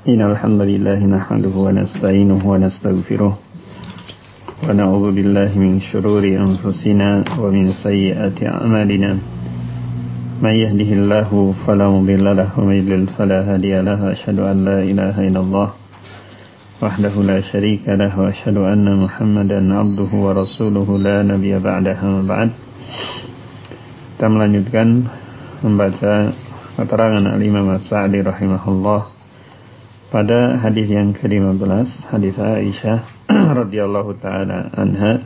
إن الحمد لله نحمده ونستعينه ونستغفره ونعوذ بالله من شرور أنفسنا ومن سيئات أعمالنا من يهده الله فلا مضل له ومن يضلل فلا هادي له أشهد أن لا إله إلا الله وحده لا شريك له وأشهد أن محمدا عبده ورسوله لا نبي بعده وبعد. Kita melanjutkan membaca keterangan Al-Imam As-Sa'di rahimahullah pada hadis yang ke-15, hadis Aisyah radhiyallahu taala anha,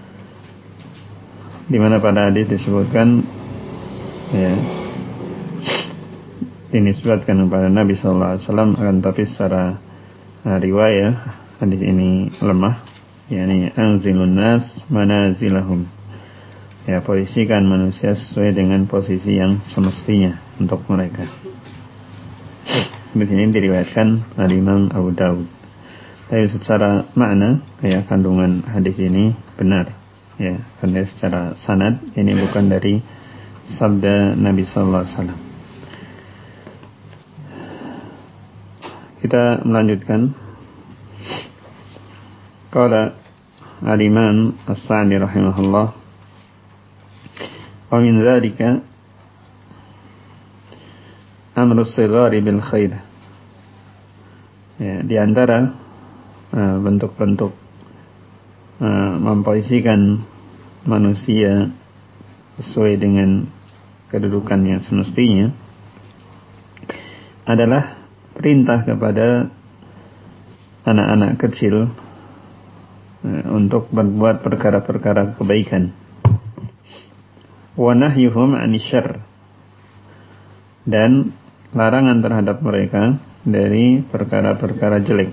di mana pada hadis disebutkan dinisbatkan kepada Nabi sallallahu alaihi wasallam, akan tapi secara riwayat hadis ini lemah, yakni anzilun nas manazilahum, posisikan manusia sesuai dengan posisi yang semestinya untuk mereka. Di sini diriwayatkan Al-Imam Abu Dawud. Tapi secara makna, kandungan hadis ini benar, karena secara sanad ini bukan dari sabda Nabi sallallahu alaihi wasallam. Kita melanjutkan. Qala Al-Imam As-Sa'di rahimahullah, wa min dzalika amru as-sighari bil khair. Di antara bentuk-bentuk memposisikan manusia sesuai dengan kedudukan yang semestinya adalah perintah kepada anak-anak kecil untuk berbuat perkara-perkara kebaikan, wa nahyuhum 'anil syarr, dan larangan terhadap mereka dari perkara-perkara jelek,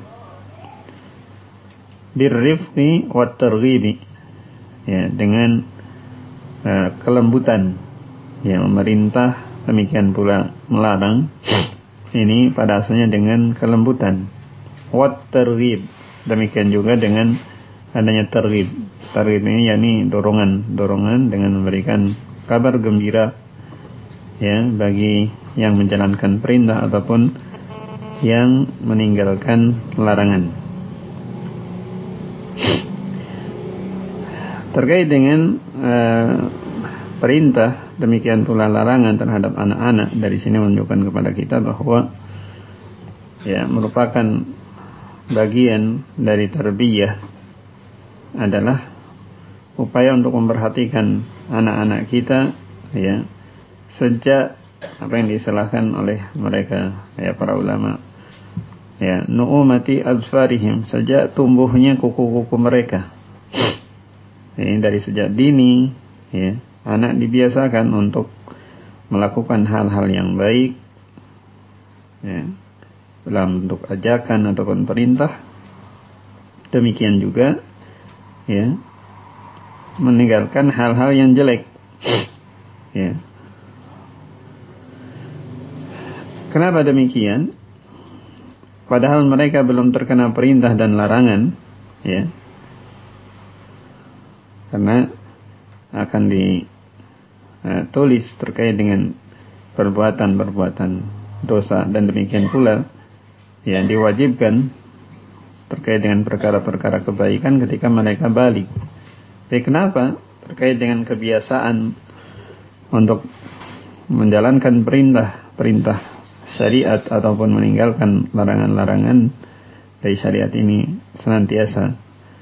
birrifqi wat targhibi, dengan kelembutan, memerintah, demikian pula melarang. Ini pada asalnya dengan kelembutan. Wat targhib, demikian juga dengan adanya targhib. Targhib ini yakni dorongan dengan memberikan kabar gembira bagi yang menjalankan perintah ataupun yang meninggalkan larangan. Terkait dengan perintah demikian pula larangan terhadap anak-anak, dari sini menunjukkan kepada kita bahwa merupakan bagian dari tarbiyah adalah upaya untuk memperhatikan anak-anak kita sejak apa yang diistilahkan oleh mereka para ulama nu'umati azfarihim, sejak tumbuhnya kuku-kuku mereka. Ini dari sejak dini anak dibiasakan untuk melakukan hal-hal yang baik dalam bentuk ajakan ataupun perintah. Demikian juga meninggalkan hal-hal yang jelek. Kenapa demikian? Padahal mereka belum terkena perintah dan larangan, karena akan ditulis terkait dengan perbuatan-perbuatan dosa, dan demikian pula diwajibkan terkait dengan perkara-perkara kebaikan ketika mereka balik. Tapi kenapa terkait dengan kebiasaan untuk menjalankan perintah syariat ataupun meninggalkan larangan-larangan dari syariat ini senantiasa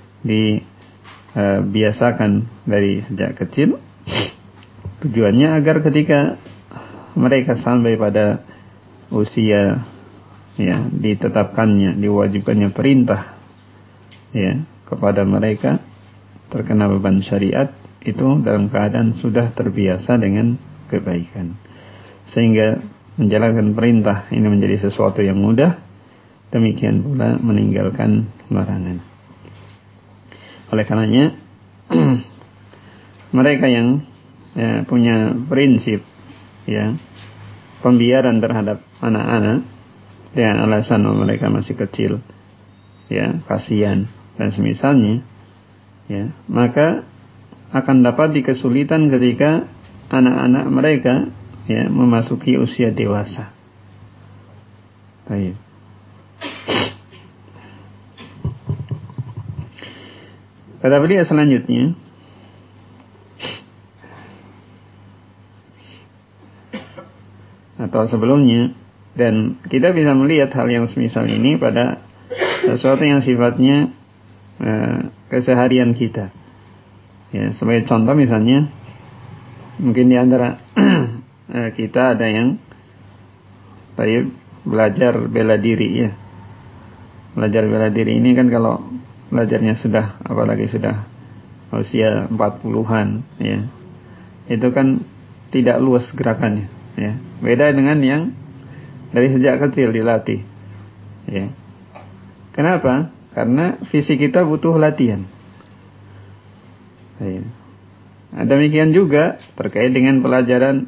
dibiasakan dari sejak kecil? Tujuannya agar ketika mereka sampai pada usia ditetapkannya, diwajibkannya perintah kepada mereka, terkena beban syariat itu dalam keadaan sudah terbiasa dengan kebaikan, sehingga menjalankan perintah ini menjadi sesuatu yang mudah. Demikian pula meninggalkan larangan. Oleh karenanya mereka yang punya prinsip pembiaran terhadap anak-anak dengan alasan mereka masih kecil, kasihan dan semisalnya, maka akan dapat dikesulitan ketika anak-anak mereka memasuki usia dewasa. Baik. Kata beliau selanjutnya, atau sebelumnya, dan kita bisa melihat hal yang semisal ini pada sesuatu yang sifatnya keseharian kita. Ya, sebagai contoh misalnya, mungkin di antara kita ada yang belajar bela diri ya. Belajar bela diri ini kan kalau belajarnya sudah, apalagi sudah usia 40-an ya, itu kan tidak luas gerakannya ya. Beda dengan yang dari sejak kecil dilatih ya. Kenapa? Karena fisik kita butuh latihan ya. Demikian juga terkait dengan pelajaran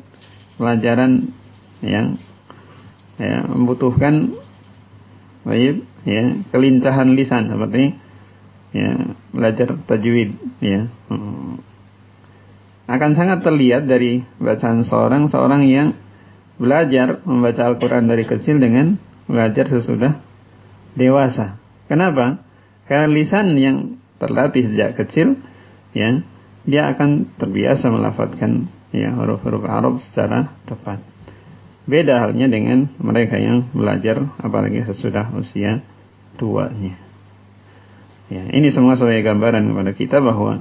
yang ya, membutuhkan ya, kelincahan lisan seperti ya, belajar tajwid ya. Akan sangat terlihat dari bacaan seorang yang belajar membaca Al-Quran dari kecil dengan belajar sesudah dewasa. Kenapa? Karena lisan yang terlatih sejak kecil ya, dia akan terbiasa melafadzkan ya, huruf-huruf Arab secara tepat. Beda halnya dengan mereka yang belajar apalagi sesudah usia tuanya. Ya, ini semua sebagai gambaran kepada kita bahwa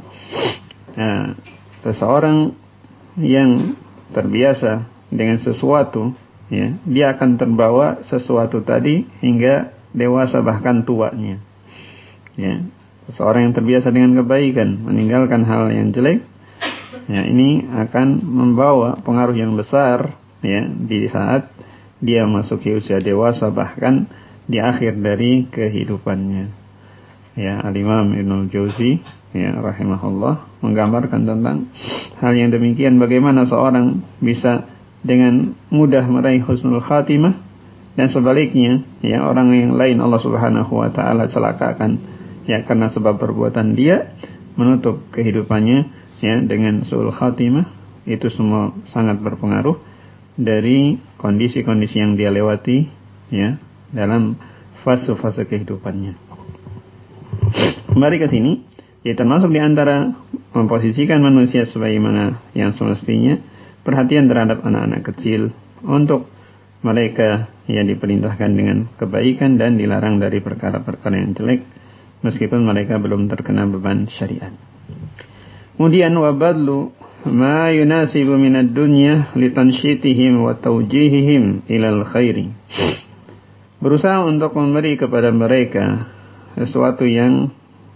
seseorang yang terbiasa dengan sesuatu, ya, dia akan terbawa sesuatu tadi hingga dewasa bahkan tuanya. Ya, seseorang yang terbiasa dengan kebaikan meninggalkan hal yang jelek, ya, ini akan membawa pengaruh yang besar. Ya, di saat dia masuki usia dewasa bahkan di akhir dari kehidupannya. Ya, Al-Imam Ibnul Jauzi ya rahimahullah menggambarkan tentang hal yang demikian, bagaimana seorang bisa dengan mudah meraih husnul khatimah dan sebaliknya ya orang yang lain Allah Subhanahu wa taala celakakan ya karena sebab perbuatan dia, menutup kehidupannya ya dengan suul khatimah. Itu semua sangat berpengaruh dari kondisi-kondisi yang dia lewati ya dalam fase-fase kehidupannya. Kembali ke sini, ya termasuk di antara memposisikan manusia sebagaimana yang semestinya, perhatian terhadap anak-anak kecil, untuk mereka yang diperintahkan dengan kebaikan dan dilarang dari perkara-perkara yang jelek meskipun mereka belum terkena beban syariat. Kemudian wabadlu ma yunasibu minad dunya litansyitihim wa tawjihihim ilal khairi. Berusaha untuk memberi kepada mereka sesuatu yang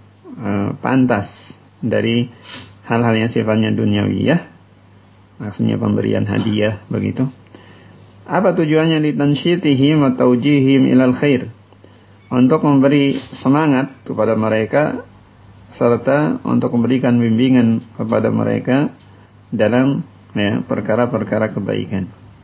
pantas dari hal-hal yang sifatnya duniawiyah, maksudnya pemberian hadiah begitu. Apa tujuannya? Litansyitihim wa tawjihihim ilal khair, untuk memberi semangat kepada mereka serta untuk memberikan bimbingan kepada mereka dalam ya, perkara-perkara kebaikan.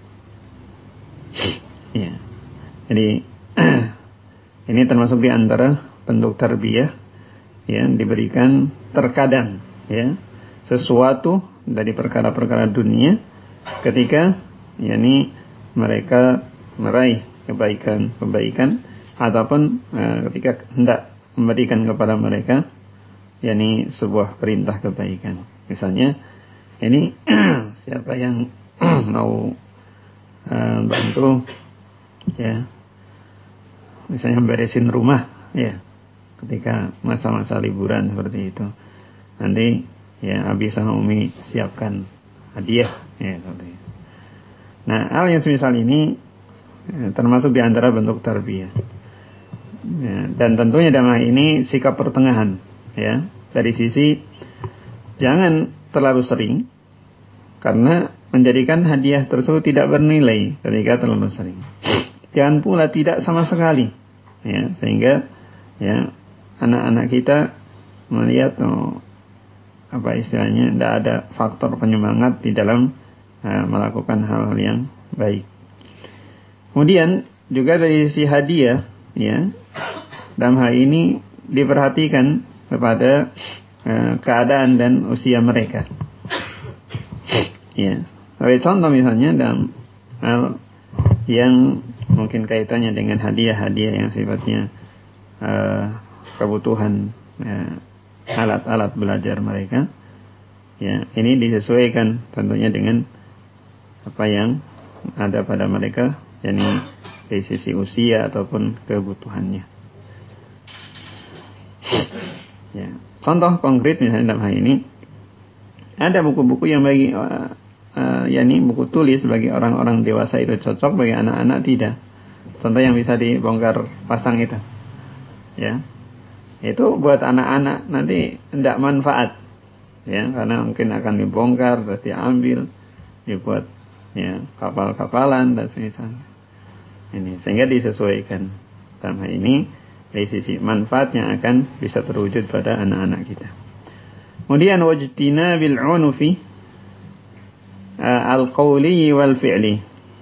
Ya. Jadi ini termasuk di antara bentuk tarbiyah yang diberikan terkadang ya sesuatu dari perkara-perkara dunia ketika yakni mereka meraih kebaikan ataupun ketika hendak memberikan kepada mereka yakni sebuah perintah kebaikan. Misalnya ini siapa yang mau bantu ya misalnya beresin rumah ya ketika masa-masa liburan seperti itu, nanti ya Abi sama Umi siapkan hadiah ya seperti itu. Nah, hal yang semisal ini termasuk di antara bentuk tarbiyah ya, dan tentunya dalam hal ini sikap pertengahan ya, dari sisi jangan terlalu sering karena menjadikan hadiah tersebut tidak bernilai ketika terlalu sering. Jangan pula tidak sama sekali ya, sehingga ya anak-anak kita melihat apa istilahnya tidak ada faktor penyemangat di dalam melakukan hal-hal yang baik. Kemudian juga dari sisi hadiah ya, dalam hal ini diperhatikan kepada keadaan dan usia mereka. Ya, sebagai contoh misalnya dalam hal yang mungkin kaitannya dengan hadiah-hadiah yang sifatnya kebutuhan alat-alat belajar mereka. Ya, ini disesuaikan tentunya dengan apa yang ada pada mereka, yakni dari sisi usia ataupun kebutuhannya. Ya, contoh konkret misalnya dalam hal ini ada buku-buku yang bagi yakni buku tulis bagi orang-orang dewasa itu cocok, bagi anak-anak tidak. Contoh yang bisa dibongkar pasang itu, ya, itu buat anak-anak nanti tidak manfaat, ya, karena mungkin akan dibongkar terus diambil, dibuat ya kapal-kapalan dan semisalnya. Ini sehingga disesuaikan dalam hal ini dari sisi manfaat yang akan bisa terwujud pada anak-anak kita. Kemudian wajtina bil unufi al-qawli wal fi'li.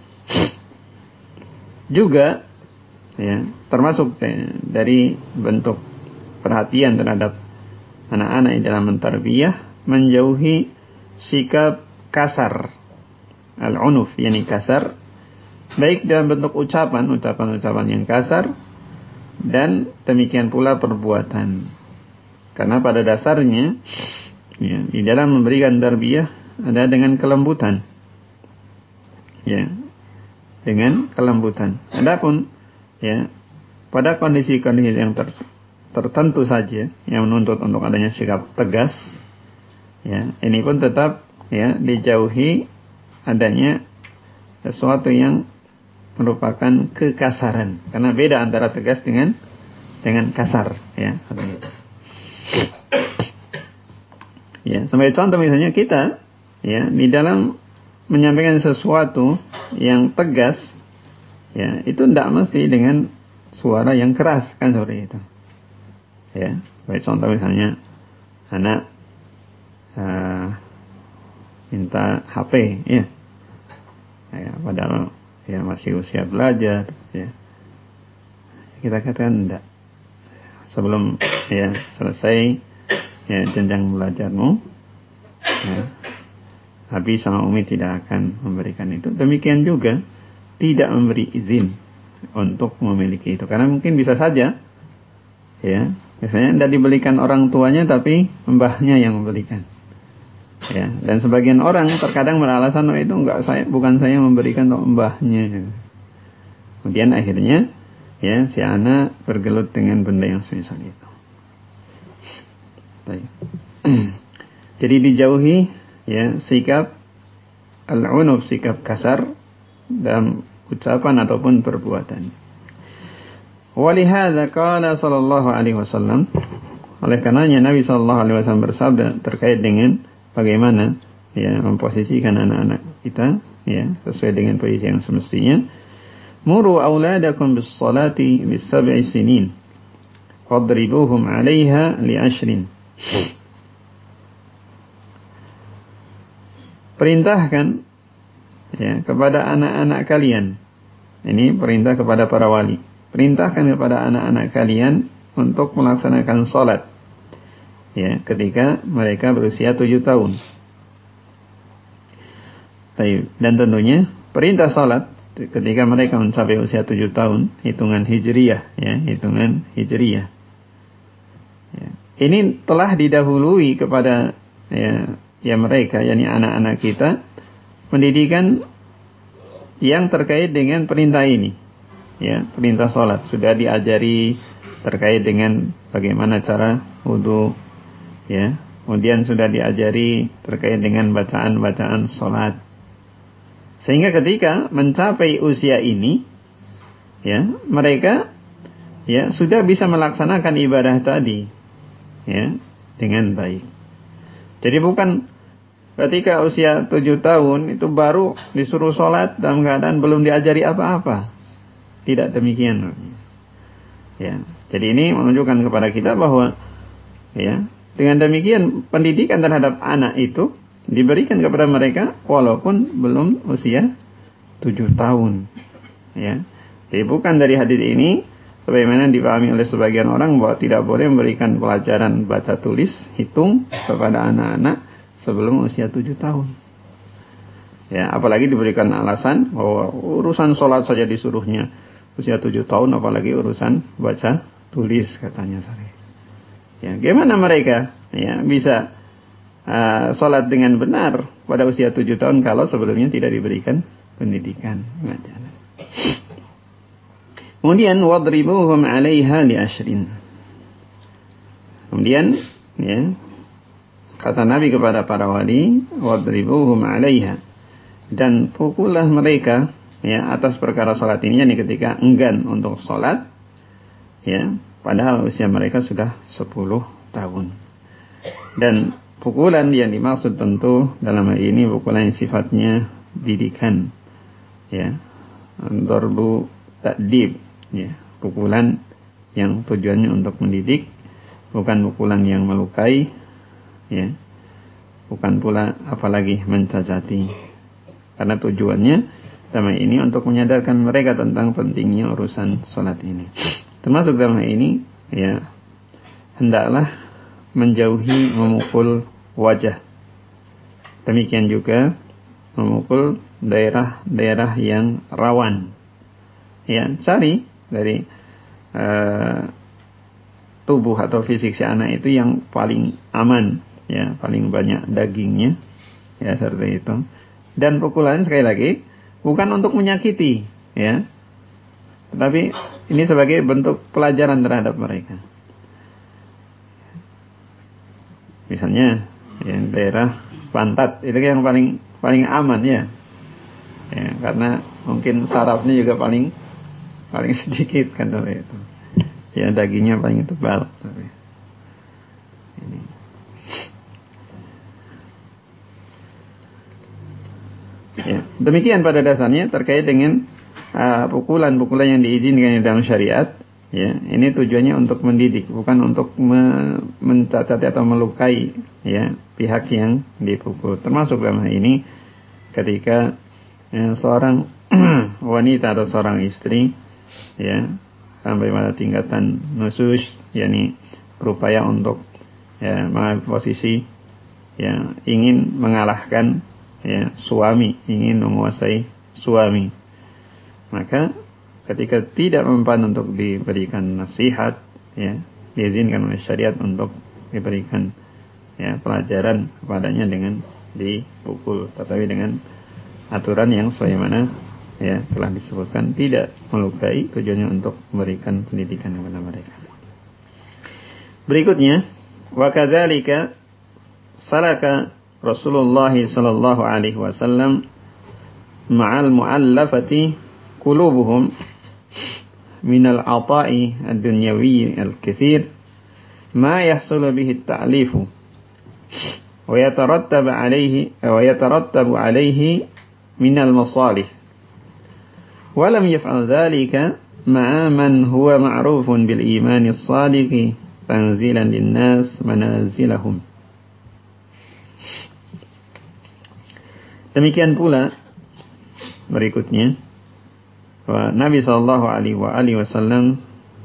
Juga ya, termasuk dari bentuk perhatian terhadap anak-anak dalam mentarbiyah, menjauhi sikap kasar. Al-unuf, yakni kasar, baik dalam bentuk ucapan-ucapan yang kasar, dan demikian pula perbuatan. Karena pada dasarnya ya, di dalam memberikan tarbiyah ada dengan kelembutan, ya, dengan kelembutan. Adapun ya pada kondisi-kondisi yang tertentu saja yang menuntut untuk adanya sikap tegas, ya, ini pun tetap ya dijauhi adanya sesuatu yang merupakan kekasaran, karena beda antara tegas dengan kasar, ya. Ya, sebagai contoh misalnya kita ya di dalam menyampaikan sesuatu yang tegas, ya, itu tidak mesti dengan suara yang keras, kan seperti itu. Ya, sebagai contoh misalnya anak minta HP, ya, padahal ya masih usia belajar, ya, kita katakan enggak, sebelum ya selesai ya jenjang belajarmu, ya, Abi sama Umi tidak akan memberikan itu. Demikian juga tidak memberi izin untuk memiliki itu, karena mungkin bisa saja ya misalnya tidak dibelikan orang tuanya tapi mbahnya yang memberikan, ya, dan sebagian orang terkadang beralasan oh itu bukan saya memberikan, untuk mbahnya. Kemudian akhirnya ya si anak bergelut dengan benda yang semisal itu. Baik. Jadi dijauhi ya sikap al-unuf, sikap kasar dalam ucapan ataupun perbuatan. Walihada qala sallallahu alaihi wasallam, oleh karenanya Nabi sallallahu alaihi wasallam bersabda terkait dengan bagaimana ya memposisikan anak-anak kita ya sesuai dengan posisi yang semestinya. Muru auladakum bis salati bis sab'i sinin fadribuhum 'alaiha li 'ashrin. Perintahkan ya kepada anak-anak kalian. Ini perintah kepada para wali. Perintahkan kepada anak-anak kalian untuk melaksanakan salat ya ketika mereka berusia 7 tahun. Dan tentunya perintah salat ketika mereka mencapai usia 7 tahun, hitungan hijriyah ya, hitungan hijriyah. Ya. Ini telah didahului kepada ya mereka, yakni anak-anak kita, pendidikan yang terkait dengan perintah ini. Ya, perintah salat sudah diajari terkait dengan bagaimana cara wudu, ya. Kemudian sudah diajari terkait dengan bacaan-bacaan salat. Sehingga ketika mencapai usia ini, ya, mereka ya sudah bisa melaksanakan ibadah tadi, ya, dengan baik. Jadi bukan ketika usia 7 tahun itu baru disuruh sholat dalam keadaan belum diajari apa-apa. Tidak demikian. Ya, jadi ini menunjukkan kepada kita bahwa ya dengan demikian pendidikan terhadap anak itu diberikan kepada mereka walaupun belum usia 7 tahun. Ya. Jadi bukan dari hadis ini sebagaimana dipahami oleh sebagian orang bahwa tidak boleh memberikan pelajaran baca tulis, hitung kepada anak-anak sebelum usia 7 tahun. Ya, apalagi diberikan alasan bahwa urusan sholat saja disuruhnya usia 7 tahun, apalagi urusan baca tulis katanya. Ya, bagaimana mereka ya bisa sholat dengan benar pada usia 7 tahun kalau sebelumnya tidak diberikan pendidikan. Kemudian wadribuhum 'alaiha li ashrin. Kemudian ya, kata Nabi kepada para wali, wadribuhum 'alaiha, dan pukullah mereka ya atas perkara salat ini, yakni ketika enggan untuk salat ya, padahal usia mereka sudah 10 tahun. Dan pukulan yang dimaksud tentu dalam hal ini pukulan yang sifatnya didikan ya, darbu ta'dib ya, pukulan yang tujuannya untuk mendidik, bukan pukulan yang melukai ya, bukan pula apalagi mencacati, karena tujuannya sama ini untuk menyadarkan mereka tentang pentingnya urusan salat ini. Termasuk dalam hal ini ya, hendaklah menjauhi memukul wajah. Demikian juga memukul daerah-daerah yang rawan. Ya, cari dari tubuh atau fisik si anak itu yang paling aman, ya, paling banyak dagingnya, ya, seperti itu. Dan pukulan sekali lagi bukan untuk menyakiti, ya, tetapi ini sebagai bentuk pelajaran terhadap mereka. Misalnya yang daerah pantat itu yang paling aman ya, karena mungkin sarafnya juga paling sedikit kan itu. Ya, dagingnya paling tebal. Ini. Ya, demikian pada dasarnya terkait dengan pukulan-pukulan yang diizinkan dalam syariat. Ya, ini tujuannya untuk mendidik, bukan untuk mencacati atau melukai ya pihak yang dipukul. Termasuk dalam hal ini ketika seorang wanita atau seorang istri ya sampai pada tingkatan nusus, yakni berupaya untuk ya mengambil posisi ya ingin mengalahkan ya suami, ingin menguasai suami, maka ketika tidak mempan untuk diberikan nasihat ya, diizinkan oleh syariat untuk diberikan ya pelajaran kepadanya dengan dipukul, tetapi dengan aturan yang sebagaimana ya telah disebutkan, tidak melukai, tujuannya untuk memberikan pendidikan kepada mereka. Berikutnya, wa kadzalika salaka Rasulullah sallallahu alaihi wasallam ma'al mu'allafati qulubuhum min al-'ata'i ad-dunyawi al-katsir ma yahsulu bihi at-ta'lifu wa yatarattabu alayhi min al-masalih wa lam yaf'al dhalika ma'a man huwa ma'rufun bil iman as-sadiq tanzilan lin-nas manazilahum. Demikian pula berikutnya Nabi sallallahu alaihi wasallam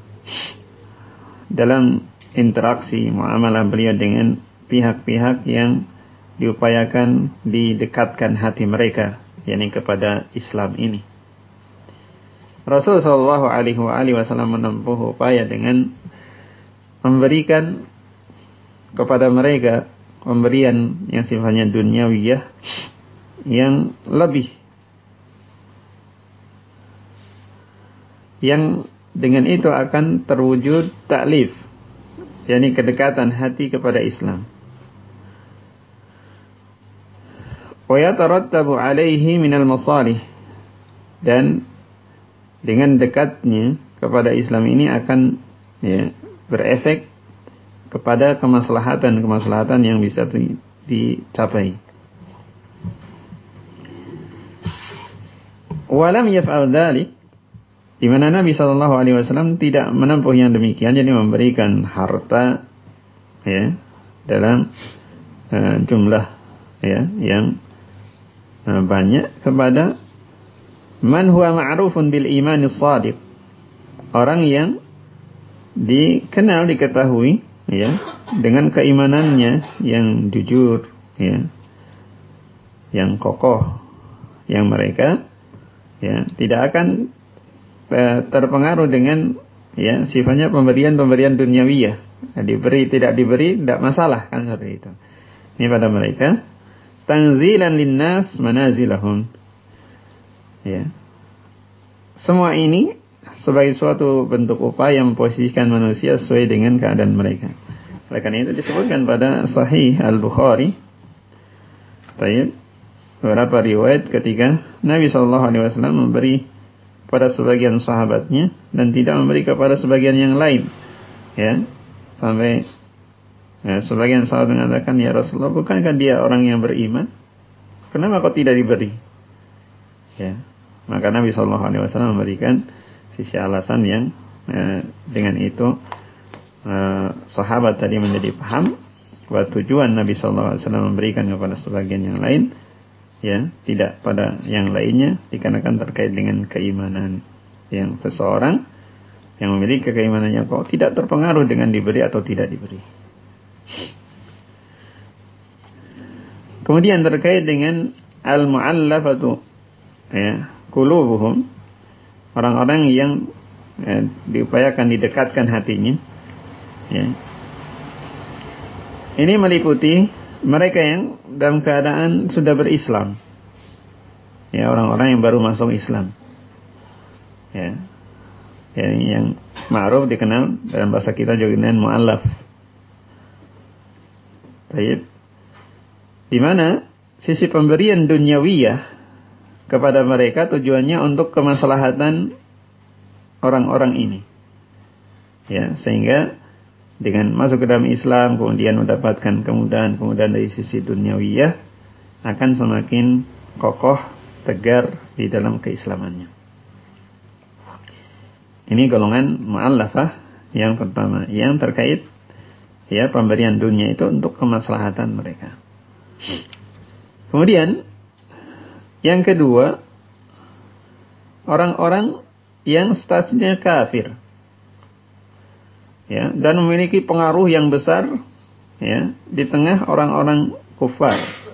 dalam interaksi muamalah beliau dengan pihak-pihak yang diupayakan didekatkan hati mereka, yakni kepada Islam ini. Rasul sallallahu alaihi wasallam menempuh upaya dengan memberikan kepada mereka pemberian yang sifatnya duniawiyah yang lebih, yang dengan itu akan terwujud ta'lif, yakni kedekatan hati kepada Islam. Wa yatarattabu alaihi minal masalih, dan dengan dekatnya kepada Islam ini akan ya, berefek kepada kemaslahatan yang bisa dicapai. Walam yaf'al dzalik, di mana Nabi sallallahu alaihi wasallam tidak menempuh yang demikian, jadi memberikan harta ya dalam jumlah ya yang banyak kepada man huwa ma'rufun bil iman as-sadiq, orang yang diketahui ya dengan keimanannya yang jujur ya, yang kokoh, yang mereka ya tidak akan terpengaruh dengan ya sifatnya pemberian duniawiyah. Diberi tidak diberi tidak masalah kan seperti itu. Ini pada mereka tanzilan linnas manazilahum. Ya. Semua ini sebagai suatu bentuk upaya memposisikan manusia sesuai dengan keadaan mereka. Oleh karena itu disebutkan pada Sahih Al-Bukhari, baik, beberapa riwayat ketika Nabi SAW memberi pada sebagian sahabatnya dan tidak memberi kepada sebagian yang lain. Ya, sampai sebagian sahabat mengatakan, ya Rasulullah, bukankah dia orang yang beriman? Kenapa kok tidak diberi? Ya, maka Nabi SAW memberikan sisi alasan yang dengan itu sahabat tadi menjadi paham bahwa tujuan Nabi SAW memberikan kepada sebagian yang lain, ya, tidak pada yang lainnya, dikarenakan terkait dengan keimanan yang seseorang yang memiliki keimanannya kok tidak terpengaruh dengan diberi atau tidak diberi. Kemudian terkait dengan al-mu'allafatu, ya, qulubuhum, orang-orang yang diupayakan didekatkan hatinya, ya. Ini meliputi mereka yang dalam keadaan sudah berislam, ya, orang-orang yang baru masuk Islam, ya, yang ma'ruf dikenal dalam bahasa kita juga dengan mu'allaf. Baik. Di mana sisi pemberian duniawiyah kepada mereka tujuannya untuk kemaslahatan orang-orang ini, ya, sehingga dengan masuk ke dalam Islam kemudian mendapatkan kemudahan dari sisi duniawiyah akan semakin kokoh tegar di dalam keislamannya. Ini golongan mu'allafah yang pertama, yang terkait, ya, pemberian dunia itu untuk kemaslahatan mereka. Kemudian yang kedua, orang-orang yang statusnya kafir, ya, dan memiliki pengaruh yang besar, ya, di tengah orang-orang kufar.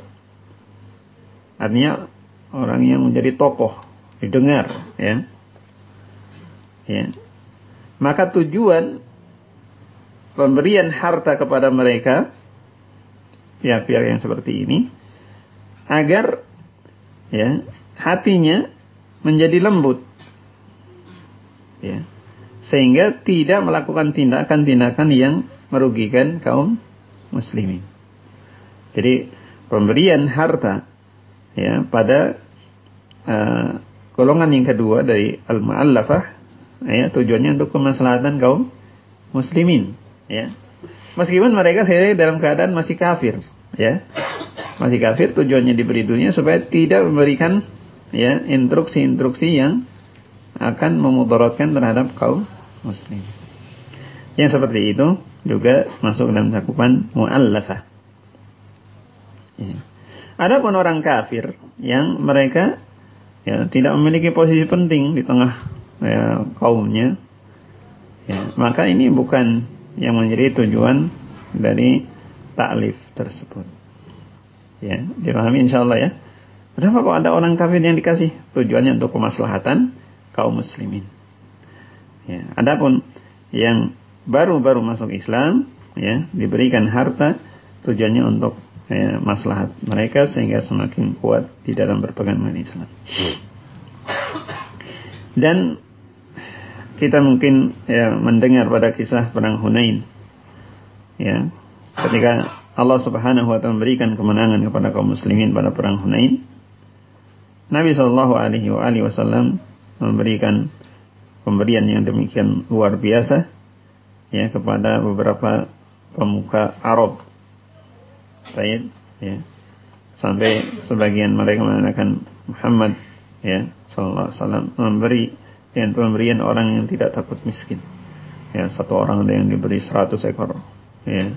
Artinya orang yang menjadi tokoh, didengar, ya. Ya. Maka tujuan pemberian harta kepada mereka, pihak-pihak yang seperti ini, agar, ya, hatinya menjadi lembut, ya, sehingga tidak melakukan tindakan-tindakan yang merugikan kaum muslimin. Jadi pemberian harta, ya, pada golongan yang kedua dari al-mu'allafah, ya, tujuannya untuk kemaslahatan kaum muslimin, ya. Meskipun mereka sendiri dalam keadaan masih kafir, ya. Masih kafir, tujuannya diberi dunia supaya tidak memberikan, ya, instruksi-instruksi yang akan memudaratkan terhadap kaum muslim. Yang seperti itu juga masuk dalam cakupan mu'allafah. Ya. Adapun orang kafir yang mereka, ya, tidak memiliki posisi penting di tengah, ya, kaumnya, ya, maka ini bukan yang menjadi tujuan dari ta'lif tersebut. Ya, dipahami insyaallah, ya. Kenapa kok ada orang kafir yang dikasih? Tujuannya untuk kemaslahatan kaum muslimin. Ya, adapun yang baru-baru masuk Islam, ya, diberikan harta tujuannya untuk, ya, maslahat mereka sehingga semakin kuat di dalam berpegang dengan Islam. Dan kita mungkin, ya, mendengar pada kisah perang Hunain, ya, ketika Allah Subhanahu wa ta'ala memberikan kemenangan kepada kaum muslimin pada perang Hunain, Nabi sallallahu alaihi wasallam memberikan pemberian yang demikian luar biasa, ya, kepada beberapa pemuka Arab. Baik, ya. Sampai sebagian mereka mengatakan Muhammad, ya, sallallahu alaihi wasallam memberi dengan pemberian orang yang tidak takut miskin. Ya, satu orang ada yang diberi 100 ekor, ya,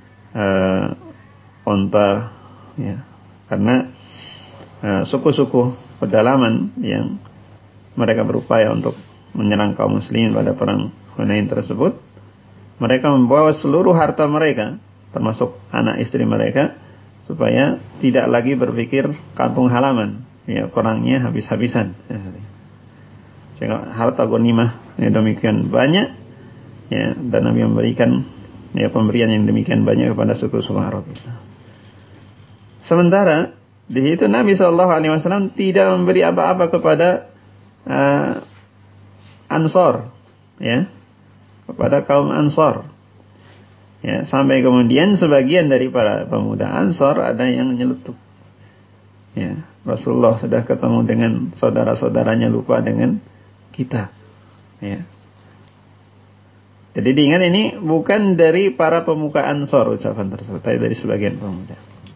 onta, ya, karena suku-suku pedalaman yang mereka berupaya untuk menyerang kaum muslimin pada perang Hunain tersebut, mereka membawa seluruh harta mereka, termasuk anak istri mereka, supaya tidak lagi berpikir kampung halaman, ya, perangnya habis-habisan, ya. Sehingga harta ghanimah yang demikian banyak ya, dan Nabi memberikan ya pemberian yang demikian banyak kepada suku-suku Arab itu. Sementara di situ Nabi SAW tidak memberi apa-apa kepada Ansor, ya, kepada kaum Ansor. Ya, sampai kemudian sebagian dari para pemuda Ansor ada yang nyeletuk. Ya, Rasulullah sudah ketemu dengan saudara-saudaranya, lupa dengan kita. Ya. Jadi diingat ini bukan dari para pemuka Ansor ucapan tersebut, tapi dari sebagian pemuda.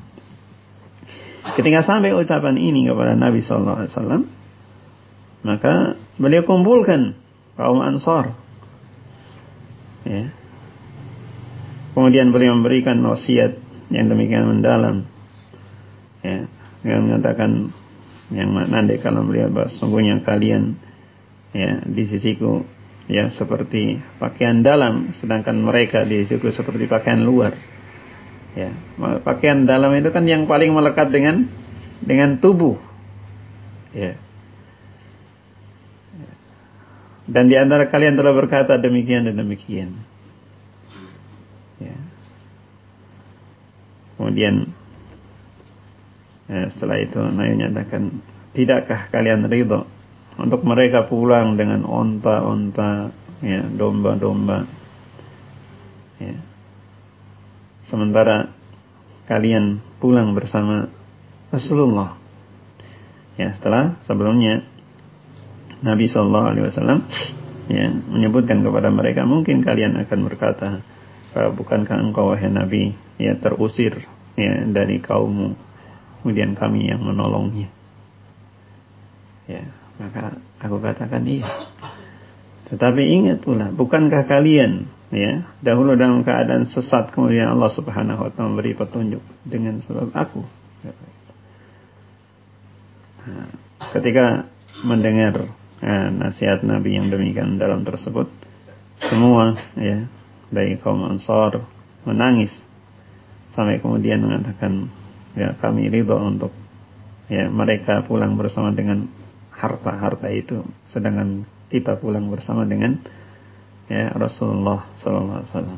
Ketika sampai ucapan ini kepada Nabi SAW, maka beliau kumpulkan kaum Ansor. Ya. Kemudian beliau memberikan wasiat yang demikian mendalam. Ya, yang mengatakan yang nanti kalau beliau bahas, sungguhnya kalian ya di sisiku ya seperti pakaian dalam, sedangkan mereka di sisiku seperti pakaian luar. Ya, pakaian dalam itu kan yang paling melekat dengan tubuh. Ya. Dan di antara kalian telah berkata demikian dan demikian. Ya. Kemudian setelah itu Nabi nyatakan, tidakkah kalian ridho untuk mereka pulang dengan onta-onta, ya, domba-domba, ya, sementara kalian pulang bersama Rasulullah. Ya, sebelumnya Nabi SAW ya menyebutkan kepada mereka, mungkin kalian akan berkata, bukankah engkau wahai Nabi ya terusir ya dari kaummu, kemudian kami yang menolongnya. Ya, maka aku katakan iya. Tetapi ingat pula, bukankah kalian ya dahulu dalam keadaan sesat, kemudian Allah Subhanahu wa taala memberi petunjuk dengan sebab aku. Nah, ketika mendengar nasihat Nabi yang demikian dalam tersebut, semua ya dari kaum Ansar menangis sampai kemudian mengatakan, ya kami ridho untuk ya mereka pulang bersama dengan harta itu, sedangkan kita pulang bersama dengan ya Rasulullah SAW.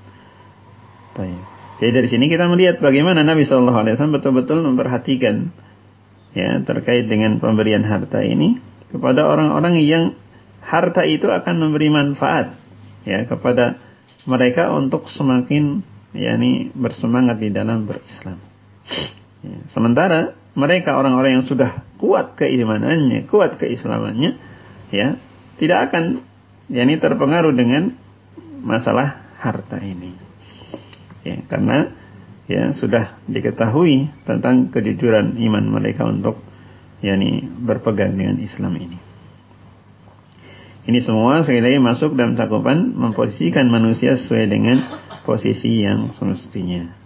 Jadi dari sini kita melihat bagaimana Nabi SAW betul-betul memperhatikan ya terkait dengan pemberian harta ini kepada orang-orang yang harta itu akan memberi manfaat ya kepada mereka untuk semakin yakni bersemangat di dalam berislam. Ya, sementara mereka orang-orang yang sudah kuat keimanannya, kuat keislamannya, ya tidak akan yakni terpengaruh dengan masalah harta ini. Ya, karena ya sudah diketahui tentang kejujuran iman mereka untuk yakni berpegang dengan Islam ini. Ini semua sekali lagi masuk dalam cakupan memposisikan manusia sesuai dengan posisi yang semestinya.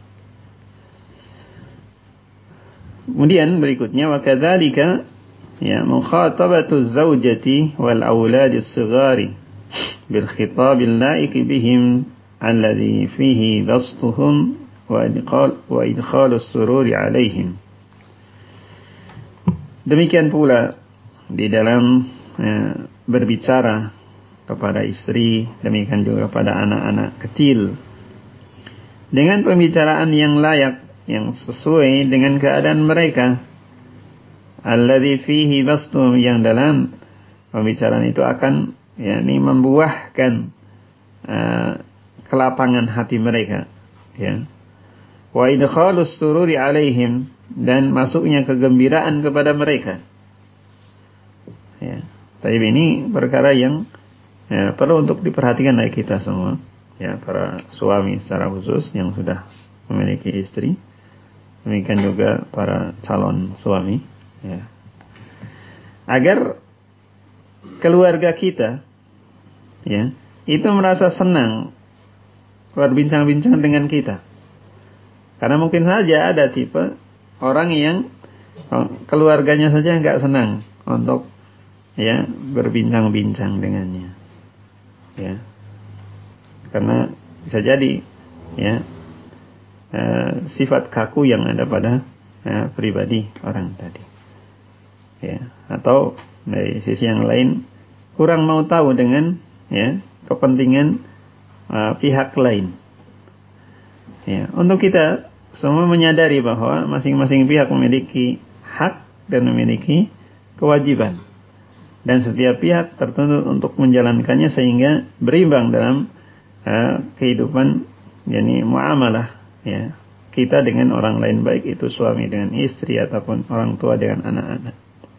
Kemudian berikutnya, wa kadzalika ya mukhatabatu zaujati wal auladi as-sighari bil khitab al-la'iq bihim alladhi fihi bastuhum wa idkhal as-sururi alaihim. Demikian pula di dalam berbicara kepada istri, demikian juga kepada anak-anak kecil dengan pembicaraan yang layak, yang sesuai dengan keadaan mereka. Alladzi fihi bastum, yang dalam pembicaraan itu akan yakni membuahkan kelapangan hati mereka, ya. Wa idkhalus sururi alaihim, dan masuknya kegembiraan kepada mereka. Ya. Tapi ini perkara yang ya, perlu untuk diperhatikan oleh kita semua, ya, para suami secara khusus yang sudah memiliki istri. Demikian juga para calon suami, ya. Agar keluarga kita, ya, itu merasa senang berbincang-bincang dengan kita. Karena mungkin saja ada tipe orang yang keluarganya saja nggak senang untuk ya berbincang-bincang dengannya, ya. Karena bisa jadi ya sifat kaku yang ada pada pribadi orang tadi, ya, atau dari sisi yang lain kurang mau tahu dengan ya kepentingan pihak lain. Ya, untuk kita semua menyadari bahwa masing-masing pihak memiliki hak dan memiliki kewajiban, dan setiap pihak tertuntut untuk menjalankannya sehingga berimbang dalam kehidupan, yakni muamalah, ya, kita dengan orang lain, baik itu suami dengan istri ataupun orang tua dengan anak-anak.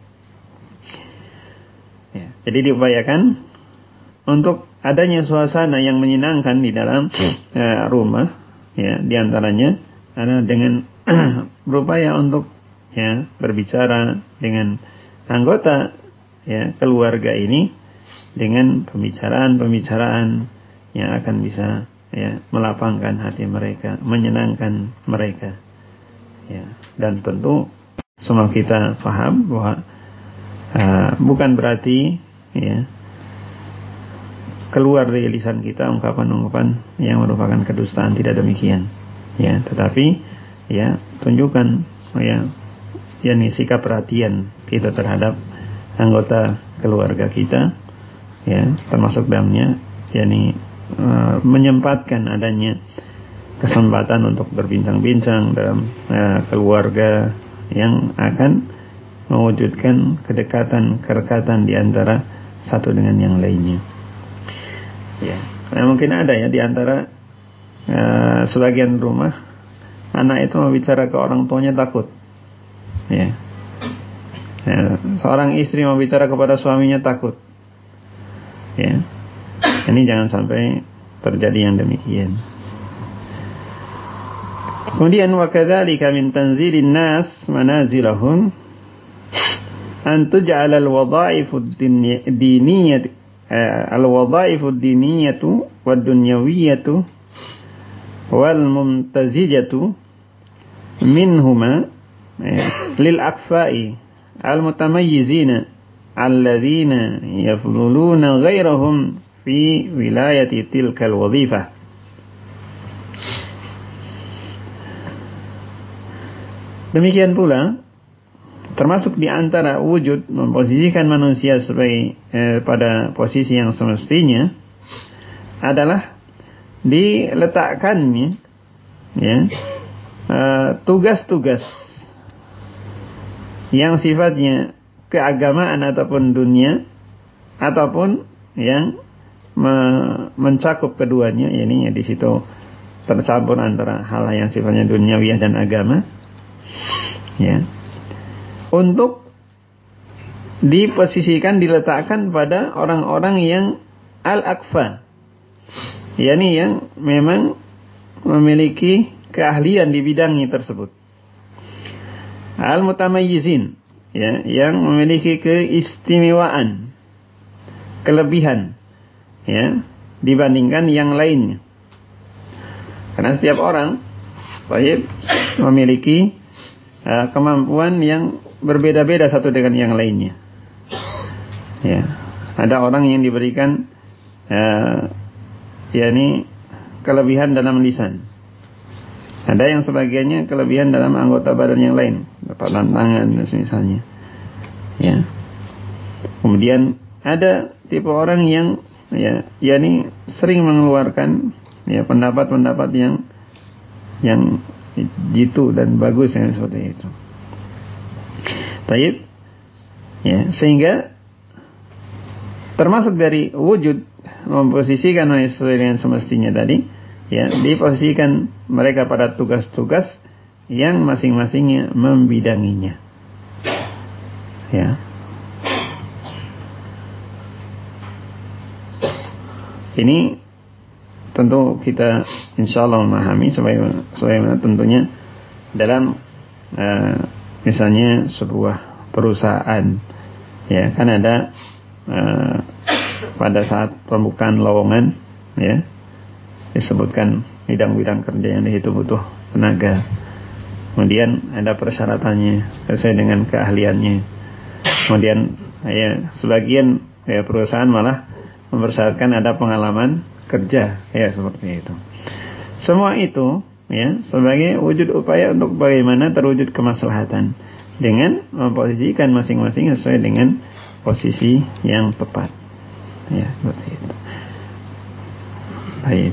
Ya, jadi diupayakan untuk adanya suasana yang menyenangkan di dalam rumah, ya, diantaranya adalah dengan berupaya untuk, ya, berbicara dengan anggota, ya, keluarga ini dengan pembicaraan yang akan bisa, ya, melapangkan hati mereka, menyenangkan mereka, ya. Dan tentu semua kita paham bahwa bukan berarti, ya, keluar dari lisan kita ungkapan-ungkapan yang merupakan kedustaan, tidak demikian, ya, tetapi, ya, tunjukkan, ya, yakni sikap perhatian kita terhadap anggota keluarga kita, ya, termasuk dalamnya, yakni menyempatkan adanya kesempatan untuk berbincang-bincang dalam keluarga yang akan mewujudkan kerekatan di antara satu dengan yang lainnya. Ya, nah, mungkin ada, ya, di antara sebagian rumah anak itu mau bicara ke orang tuanya takut, ya. Ya, seorang istri mau bicara kepada suaminya takut, ya. Ini jangan sampai terjadi yang demikian. Kemudian wa kadzalika min tanzilin nas manazilahum an tuj'ala al-wadha'ifu ad-diniyatu al-wadha'ifu ad-diniyatu wad-dunyawiyatu wal mumtazijatu minhuma lil aqfa'i al-mutamayyizina alladzina yafdhuluna ghairahum fi wilayati tilkal wadhifah. Demikian pula termasuk di antara wujud memposisikan manusia sebagai pada posisi yang semestinya adalah diletakkannya, ya, tugas-tugas yang sifatnya keagamaan ataupun dunia, ataupun yang mencakup keduanya, ini, ya, di situ tercampur antara hal yang sifatnya duniawiyah dan agama, ya, untuk diposisikan, diletakkan pada orang-orang yang al-akfa, yakni yang memang memiliki keahlian di bidangnya tersebut, al-mutamayyizin, ya, yang memiliki keistimewaan, kelebihan, ya, dibandingkan yang lainnya. Karena setiap orang memiliki kemampuan yang berbeda-beda satu dengan yang lainnya. Ya, ada orang yang diberikan yakni kelebihan dalam lisan. Ada yang sebagiannya kelebihan dalam anggota badan yang lain, kepala, tangan, dan semisalnya. Ya. Kemudian ada tipe orang yang, ya, yakni sering mengeluarkan, ya, pendapat-pendapat yang jitu dan bagus, yang seperti itu. Taib, ya, sehingga termasuk dari wujud memposisikan sesuai dengan semestinya tadi, ya, diposisikan mereka pada tugas-tugas yang masing-masingnya membidanginya, ya. Ini tentu kita insyaallah memahami sebagaimana tentunya dalam misalnya sebuah perusahaan, ya, kan ada pada saat pembukaan lowongan, ya, disebutkan bidang-bidang kerja yang di situ butuh tenaga. Kemudian ada persyaratannya sesuai dengan keahliannya. Kemudian, ya, sebagian, ya, perusahaan malah mempersyaratkan ada pengalaman kerja, ya, seperti itu. Semua itu, ya, sebagai wujud upaya untuk bagaimana terwujud kemaslahatan dengan memposisikan masing-masing sesuai dengan posisi yang tepat, ya, seperti itu. Baik.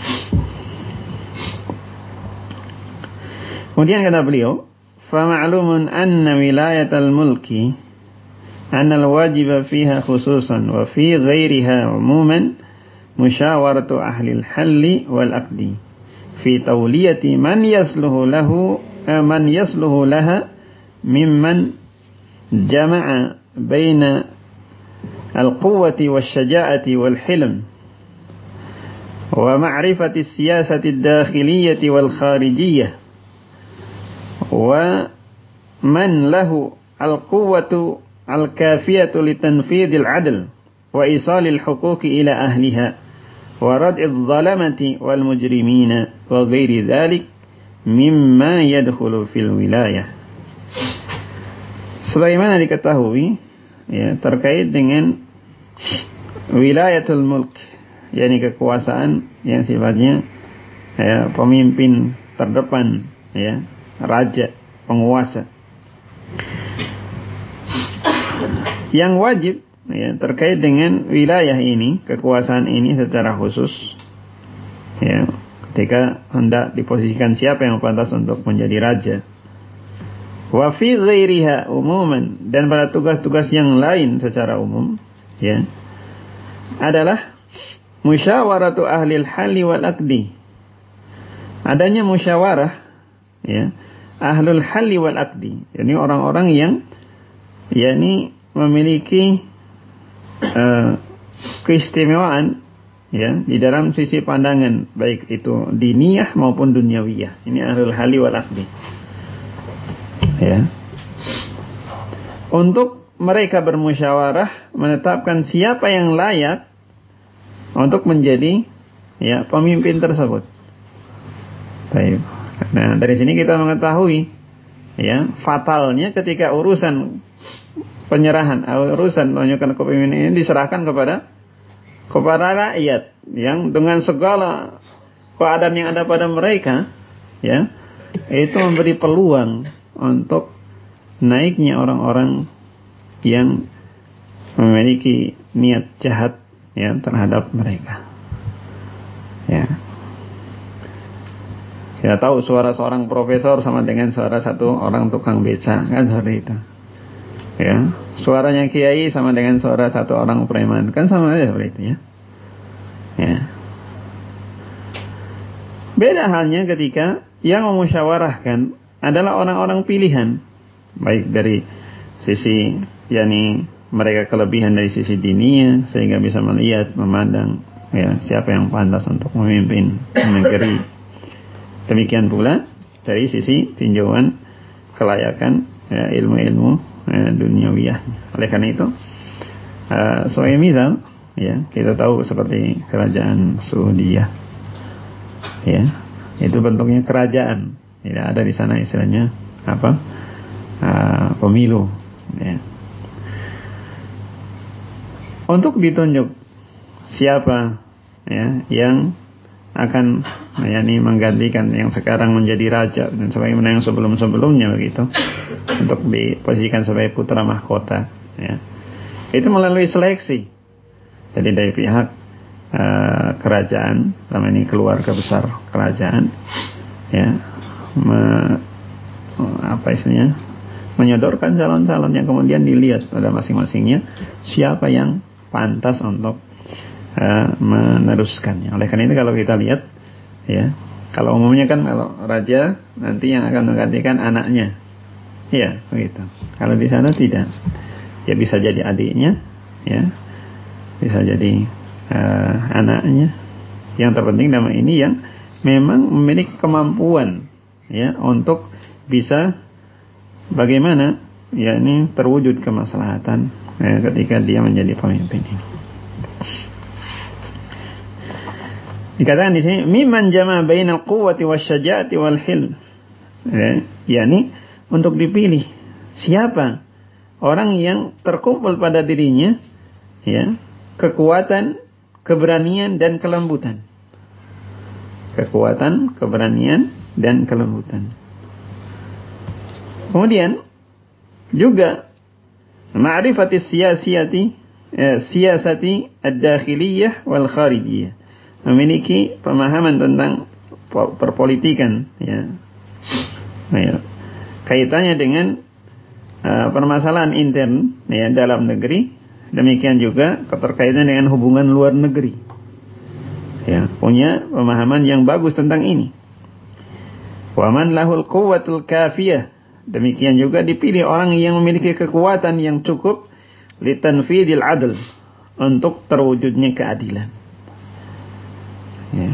Kemudian kata beliau, فَمَعْلُومٌ أَنَّ وِلَايَةَ الْمُلْكِ أَنَّ الْوَاجِبَ فِيهَا خُصُوصًا وَفِي غَيْرِهَا عُمُومًا مُشَاوَرَةُ أَهْلِ الْحَلِّ وَالْعَقْدِ فِي تَوْلِيَةِ مَنْ يَصْلُهُ لَهَا مِمَّنْ جَمَعَ بَيْنَ الْقُوَّةِ وَالشَّجَاعَةِ وَالْحِلْمِ وَمَعْرِفَةِ السِّيَاسَةِ الدَّاخِلِيَّةِ وَالْخَارِجِيَّةِ وَمَنْ لَهُ الْقُوَّةُ الْكَافِيَةُ لِتَنْفِيذِ الْعَدْلِ وَإِيصَالِ الْحُقُوقِ إِلَى أَهْلِهَا وَرَدْعِ الظَّلَمَةِ وَالْمُجْرِمِينَ وَغَيْرِ ذَلِكَ مِمَّا يَدْخُلُ فِي الْوِلَايَةِ. Sebagaimana diketahui ya, terkait dengan wilayatul mulk, yakni kekuasaan yang sifatnya ya, pemimpin terdepan, ya, raja, penguasa. Yang wajib ya, terkait dengan wilayah ini, kekuasaan ini secara khusus, ya, ketika hendak diposisikan siapa yang pantas untuk menjadi raja. Wa fi ghairiha umuman, dan pada tugas-tugas yang lain secara umum, ya, adalah musyawaratu ahlil halli wal aqdi. Adanya musyawarah, ya, ahlul halli wal aqdi, yakni orang-orang yang yakni memiliki keistimewaan ya di dalam sisi pandangan baik itu diniyah maupun dunyawiyah. Ini ahlul halli wal aqdi. Ya. Untuk mereka bermusyawarah menetapkan siapa yang layak untuk menjadi ya pemimpin tersebut. Baik. Nah, dari sini kita mengetahui ya fatalnya ketika urusan penyerahan, urusan menunjukkan kepemimpinan ini diserahkan kepada rakyat yang dengan segala keadaan yang ada pada mereka, ya, itu memberi peluang untuk naiknya orang-orang yang memiliki niat jahat ya terhadap mereka. Ya. Kita tahu suara seorang profesor sama dengan suara satu orang tukang beca, kan seperti itu. Ya, suaranya kiai sama dengan suara satu orang preman, kan sama aja seperti itu ya. Ya. Beda halnya ketika yang memusyawarahkan adalah orang-orang pilihan, baik dari sisi yakni mereka kelebihan dari sisi diniyah sehingga bisa melihat, memandang ya siapa yang pantas untuk memimpin negeri. Demikian pula dari sisi tinjauan kelayakan ya, ilmu-ilmu duniawiyah. Oleh karena itu sebagai misal ya kita tahu seperti kerajaan Saudiyah ya itu bentuknya kerajaan, tidak ada di sana istilahnya apa pemilu ya. Untuk ditunjuk siapa ya yang akan yakni menggantikan yang sekarang menjadi raja dan sebagaimana yang sebelum-sebelumnya begitu untuk diposisikan sebagai putra mahkota ya. Itu melalui seleksi. Jadi dari pihak kerajaan, selama ini keluarga besar kerajaan ya menyodorkan calon-calon yang kemudian dilihat pada masing-masingnya siapa yang pantas untuk meneruskannya. Oleh karena itu kalau kita lihat ya, kalau umumnya kan kalau raja nanti yang akan menggantikan anaknya. Ya, begitu. Kalau di sana tidak. Ya bisa jadi adiknya, ya. Bisa jadi anaknya. Yang terpenting nama ini yang memang memiliki kemampuan ya untuk bisa bagaimana ya ini terwujud kemaslahatan ketika dia menjadi pemimpin ini. Dikatakan di sini mimman jama' bainal quwwati wasyaja'ati wal hilm. yakni untuk dipilih siapa orang yang terkumpul pada dirinya ya kekuatan, keberanian dan kelembutan. Kekuatan, keberanian dan kelembutan. Kemudian juga ma'rifati siyasati ad-dakhiliyah wal kharijiyah memiliki pemahaman tentang perpolitikan, ya. Nah, ya. Kaitannya dengan permasalahan intern, ya, dalam negeri, demikian juga keterkaitan dengan hubungan luar negeri, ya, punya pemahaman yang bagus tentang ini. Wa man lahul quwwatul kafiyah, demikian juga dipilih orang yang memiliki kekuatan yang cukup litanfidil adl, untuk terwujudnya keadilan, ya.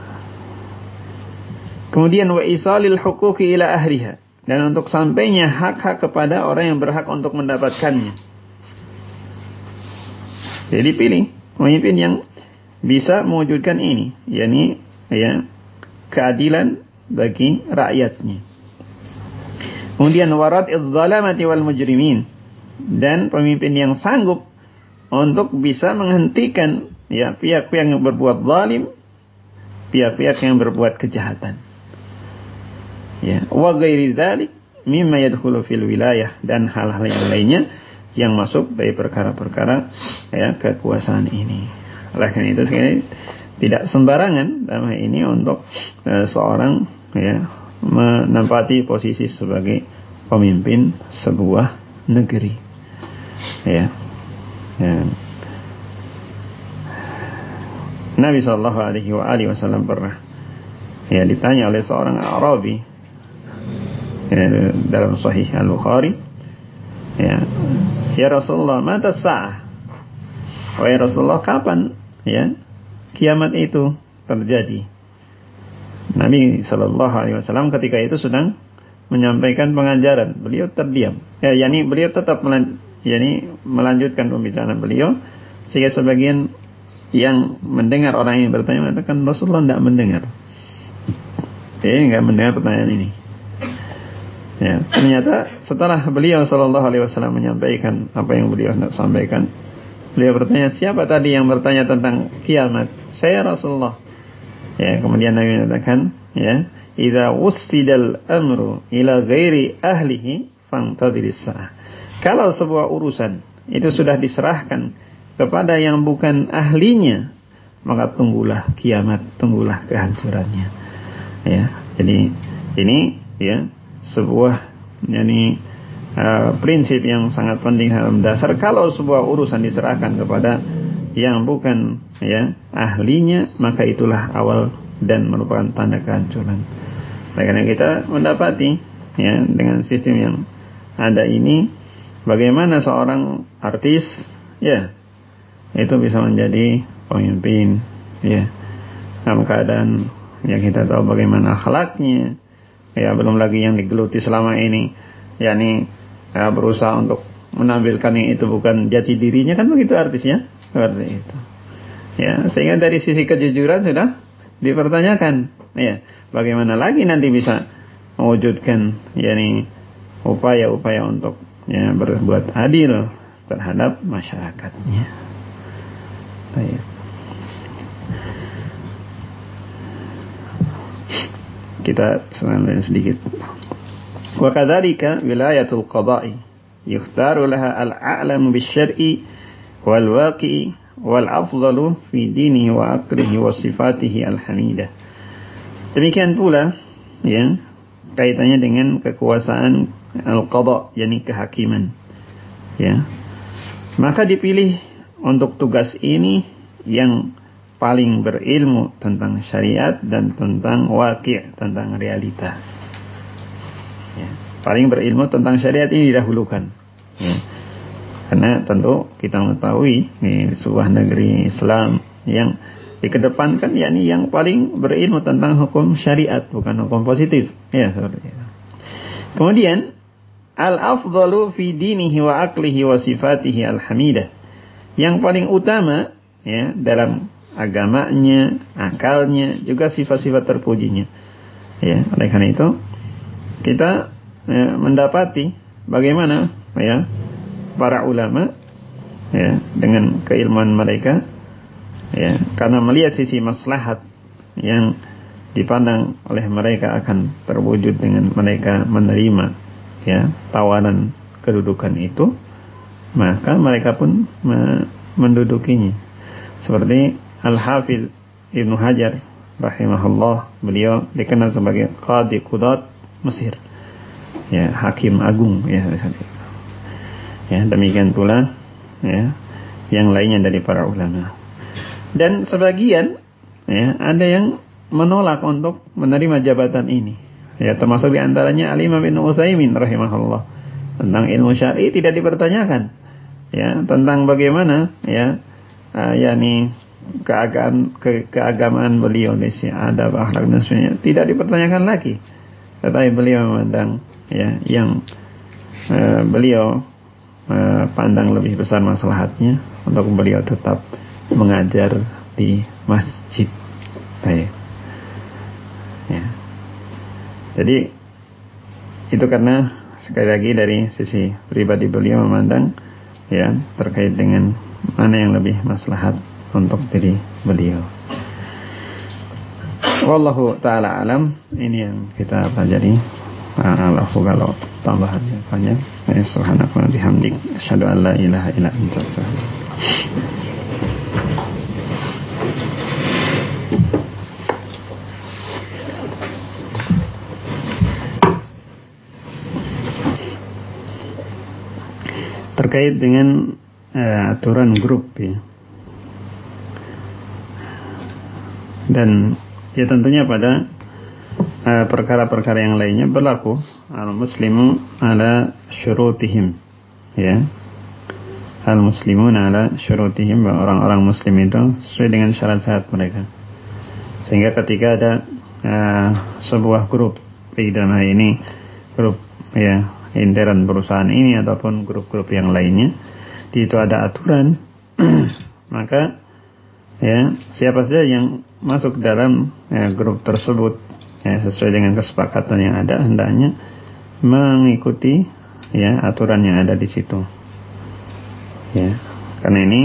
Kemudian wa isalil huquqi ila ahliha, dan untuk sampainya hak-hak kepada orang yang berhak untuk mendapatkannya. Jadi pilih pemimpin yang bisa mewujudkan ini, yakni, ya, keadilan bagi rakyatnya. Kemudian warad'iz zalamati wal mujrimin, dan pemimpin yang sanggup untuk bisa menghentikan, ya, pihak-pihak yang berbuat zalim, pihak-pihak yang berbuat kejahatan. Ya, wa ghairi dzalik mimma yadkhulu fil wilayah, dan hal-hal yang lainnya yang masuk dari perkara-perkara, ya, kekuasaan ini. Oleh karena itu sekali tidak sembarangan dalam hal ini untuk seorang, ya, menempati posisi sebagai pemimpin sebuah negeri, ya. Ya. Nabi sallallahu alaihi wasallam pernah, ya, ditanya oleh seorang Arabi, ya, dalam Sahih Al-Bukhari, ya Rasulullah, mata sa'ah, wahai Rasulullah, kapan, ya, kiamat itu terjadi? Nabi sallallahu alaihi wasallam ketika itu sedang menyampaikan pengajaran, beliau terdiam, ya, yakni beliau tetap melanjutkan pembicaraan beliau, sehingga sebagian yang mendengar orang yang bertanya mengatakan Rasulullah tidak mendengar, nggak mendengar pertanyaan ini. Ya, ternyata setelah beliau sallallahu alaihi wasallam menyampaikan apa yang beliau sampaikan, beliau bertanya, siapa tadi yang bertanya tentang kiamat? Saya, Rasulullah. Ya, kemudian Nabi mengatakan, ya, idza wussidal amru ila ghairi ahlihi fantadhiris sa'ah. Kalau sebuah urusan itu sudah diserahkan kepada yang bukan ahlinya, maka tunggulah kiamat, tunggulah kehancurannya. Ya, jadi ini, ya, sebuah, yakni prinsip yang sangat penting dalam dasar. Kalau sebuah urusan diserahkan kepada yang bukan, ya, ahlinya, maka itulah awal dan merupakan tanda kehancuran. Karena kita mendapati, ya, dengan sistem yang ada ini, bagaimana seorang artis, ya, itu bisa menjadi pemimpin, ya, dalam keadaan yang kita tahu bagaimana akhlaknya, ya, belum lagi yang digeluti selama ini, yakni, ya, berusaha untuk menampilkan yang itu bukan jati dirinya, kan begitu artisnya, seperti itu, ya, sehingga dari sisi kejujuran sudah dipertanyakan, ya, bagaimana lagi nanti bisa mewujudkan, yakni, upaya-upaya untuk, ya, berbuat adil terhadap masyarakatnya. Baik. Kita selanjutnya sedikit. Wa kadzalika wilayatul qada'i yukhtaru laha al-a'lamu bisyar'i wal waqi'i wal afdalu fi dinihi wa aqlihi wa sifatihi al-hamidah. Demikian pula, ya, kaitannya dengan kekuasaan al-qada', yakni kehakiman, ya. Maka dipilih untuk tugas ini yang paling berilmu tentang syariat dan tentang waqi', tentang realita, ya. Paling berilmu tentang syariat ini didahulukan, ya. Karena tentu kita mengetahui ini sebuah negeri Islam yang dikedepankan, yakni yang paling berilmu tentang hukum syariat, bukan hukum positif, ya, seperti itu. Kemudian al-afdalu fi dinihi wa aqlihi wa sifatihi al-hamidah, yang paling utama, ya, dalam agamanya, akalnya, juga sifat-sifat terpujinya, ya. Oleh karena itu kita, ya, mendapati bagaimana, ya, para ulama, ya, dengan keilmuan mereka, ya, karena melihat sisi maslahat yang dipandang oleh mereka akan terwujud dengan mereka menerima, ya, tawaran kedudukan itu, maka mereka pun mendudukinya. Seperti Al-Hafidh Ibnu Hajar rahimahullah, beliau dikenal sebagai qadi qudat Mesir, ya, hakim agung, ya. Ya, demikian pula ya yang lainnya dari para ulama. Dan sebagian ya ada yang menolak untuk menerima jabatan ini. Ya, termasuk di antaranya Al-Imam Ibnu Utsaimin rahimahullah. Tentang ilmu syar'i tidak dipertanyakan. Ya, tentang bagaimana ya yakni keagamaan beliau di sini, adab, akhlak dan sebagainya tidak dipertanyakan lagi. Tetapi beliau memandang ya yang beliau pandang lebih besar maslahatnya untuk beliau tetap mengajar di masjid. Baik. Ya. Jadi itu karena sekali lagi dari sisi pribadi beliau memandang ya terkait dengan mana yang lebih maslahat untuk diri beliau. Wallahu ta'ala alam. Ini yang kita pelajari. Alafu kalau tambahannya banyak. Subhanaka wa bihamdik asyhadu an la ilaha illa anta astaghfiruka. Terkait dengan aturan grup ya. Dan ya tentunya pada perkara-perkara yang lainnya berlaku al-muslimu ala syurutihim ya. Al-muslimun ala syurutihim, orang-orang muslim itu sesuai dengan syarat-syarat mereka. Sehingga ketika ada sebuah grup, dalam hal ini grup ya intern perusahaan ini ataupun grup-grup yang lainnya, di itu ada aturan maka ya siapa saja yang masuk dalam grup tersebut ya, sesuai dengan kesepakatan yang ada hendaknya mengikuti ya aturan yang ada di situ ya, karena ini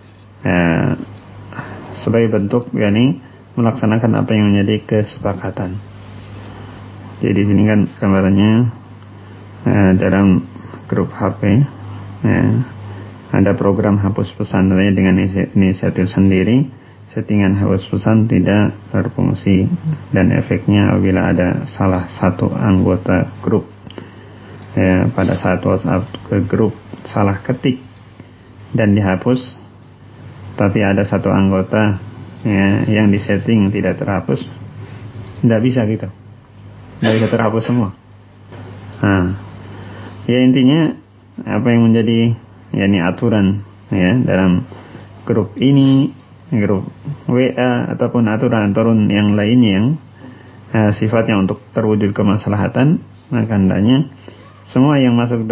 sebagai bentuk yakni melaksanakan apa yang menjadi kesepakatan. Jadi di sini kan gambarannya dalam grup HP ya, ada program hapus pesan dengan inisiatif sendiri. Settingan hapus pesan tidak berfungsi dan efeknya apabila ada salah satu anggota grup ya, pada saat WhatsApp ke grup salah ketik dan dihapus, tapi ada satu anggota ya, yang disetting tidak terhapus, tidak bisa gitu, tidak bisa terhapus semua. Nah, ya intinya apa yang menjadi yakni aturan ya dalam grup ini, grup WA ataupun aturan-aturan yang lainnya yang sifatnya untuk terwujud kemaslahatan, maka hendaknya semua yang masuk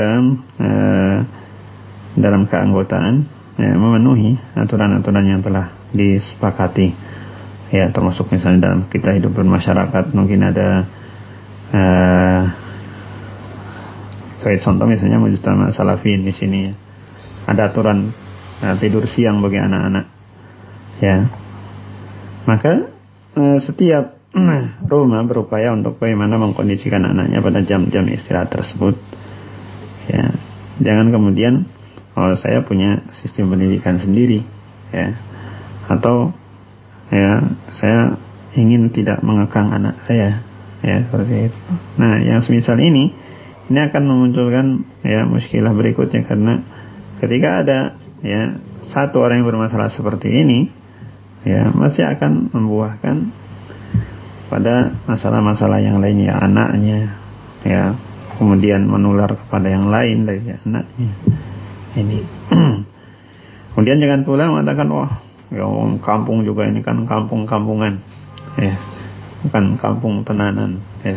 dalam keanggotaan ya, memenuhi aturan-aturan yang telah disepakati ya, termasuk misalnya dalam kita hidup bermasyarakat mungkin ada kayak contoh misalnya Mujtama Salafin di sini ya, ada aturan tidur siang bagi anak-anak ya, maka setiap rumah berupaya untuk bagaimana mengkondisikan anaknya pada jam-jam istirahat tersebut ya. Jangan kemudian saya punya sistem pendidikan sendiri ya, atau ya saya ingin tidak mengekang anak saya ya, seperti itu. Nah yang semisal ini akan memunculkan ya muskilah berikutnya, karena ketika ada ya satu orang yang bermasalah seperti ini ya, masih akan membuahkan pada masalah-masalah yang lainnya, anaknya ya, kemudian menular kepada yang lain dari anaknya ini. Kemudian jangan pula mengatakan wah ya kampung juga ini kan kampung-kampungan ya, bukan kampung tenanan ya.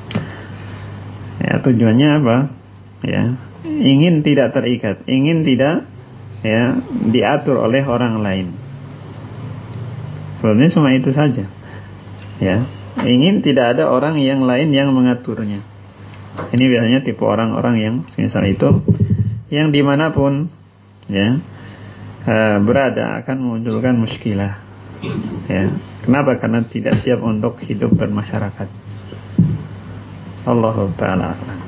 Ya tujuannya apa ya, ingin tidak terikat, ingin tidak ya diatur oleh orang lain. Sebenarnya cuma itu saja ya, ingin tidak ada orang yang lain yang mengaturnya. Ini biasanya tipe orang-orang yang misal itu yang dimanapun ya berada akan memunculkan muskilah ya. Kenapa? Karena tidak siap untuk hidup bermasyarakat. Allahu ta'ala.